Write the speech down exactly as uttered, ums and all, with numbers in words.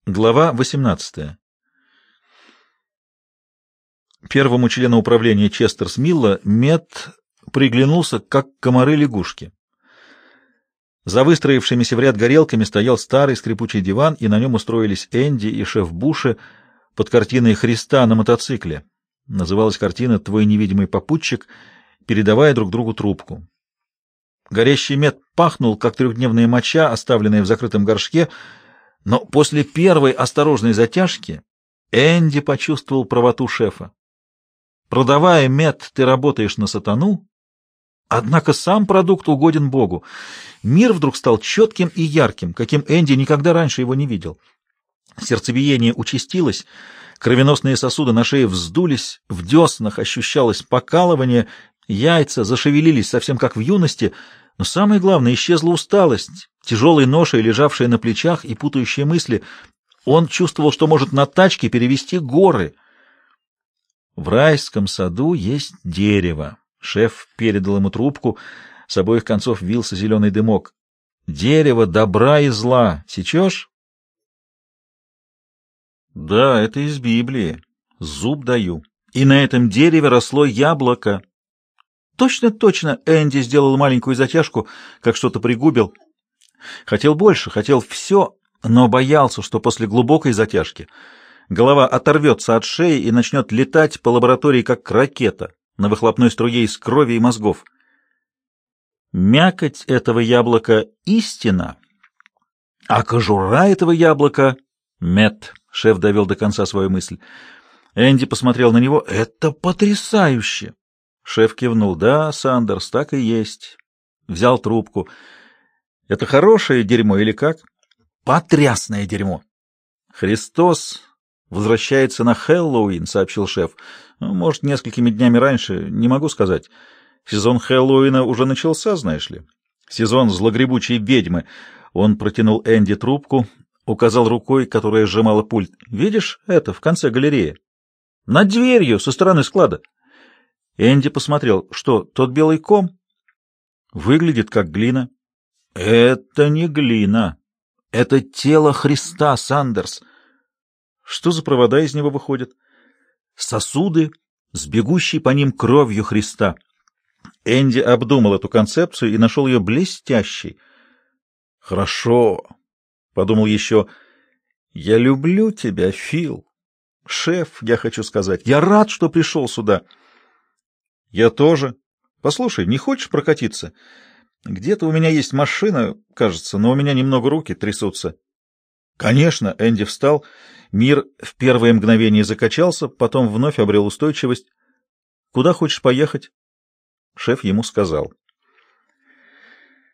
Глава восемнадцатая. Первому члену управления Честерс-Милла Мэтт приглянулся, как комары-лягушки. За выстроившимися в ряд горелками стоял старый скрипучий диван, и на нем устроились Энди и шеф Буши под картиной Христа на мотоцикле. Называлась картина «Твой невидимый попутчик», передавая друг другу трубку. Горящий Мэтт пахнул, как трехдневная моча, оставленная в закрытом горшке, но после первой осторожной затяжки Энди почувствовал правоту шефа. Продавая мед, ты работаешь на сатану, однако сам продукт угоден Богу. Мир вдруг стал четким и ярким, каким Энди никогда раньше его не видел. Сердцебиение участилось, кровеносные сосуды на шее вздулись, в деснах ощущалось покалывание, яйца зашевелились совсем как в юности, но самое главное — исчезла усталость, тяжелой ношей, лежавшая на плечах, и путающие мысли. Он чувствовал, что может на тачке перевести горы. В райском саду есть дерево. Шеф передал ему трубку, с обоих концов вился зеленый дымок. Дерево добра и зла. Сечешь? Да, это из Библии. Зуб даю. И на этом дереве росло яблоко. Точно, точно, Энди сделал маленькую затяжку, как что-то пригубил. Хотел больше, хотел все, но боялся, что после глубокой затяжки голова оторвется от шеи и начнет летать по лаборатории, как ракета, на выхлопной струе из крови и мозгов. Мякоть этого яблока — истина, а кожура этого яблока — мед. Шеф довел до конца свою мысль. Энди посмотрел на него. «Это потрясающе!» Шеф кивнул. «Да, Сандерс, так и есть». Взял трубку. «Это хорошее дерьмо или как?» «Потрясное дерьмо!» «Христос возвращается на Хэллоуин», — сообщил шеф. «Может, несколькими днями раньше, не могу сказать. Сезон Хэллоуина уже начался, знаешь ли. Сезон злогребучей ведьмы». Он протянул Энди трубку, указал рукой, которая сжимала пульт. «Видишь это в конце галереи? Над дверью, со стороны склада». Энди посмотрел. «Что, тот белый ком?» «Выглядит как глина». «Это не глина. Это тело Христа, Сандерс». «Что за провода из него выходят?» «Сосуды с бегущей по ним кровью Христа». Энди обдумал эту концепцию и нашел ее блестящей. «Хорошо», — подумал еще, — «я люблю тебя, Фил. Шеф, я хочу сказать, я рад, что пришел сюда». «Я тоже. Послушай, не хочешь прокатиться? Где-то у меня есть машина, кажется, но у меня немного руки трясутся». «Конечно», — Энди встал. Мир в первое мгновение закачался, потом вновь обрел устойчивость. «Куда хочешь поехать?» Шеф ему сказал.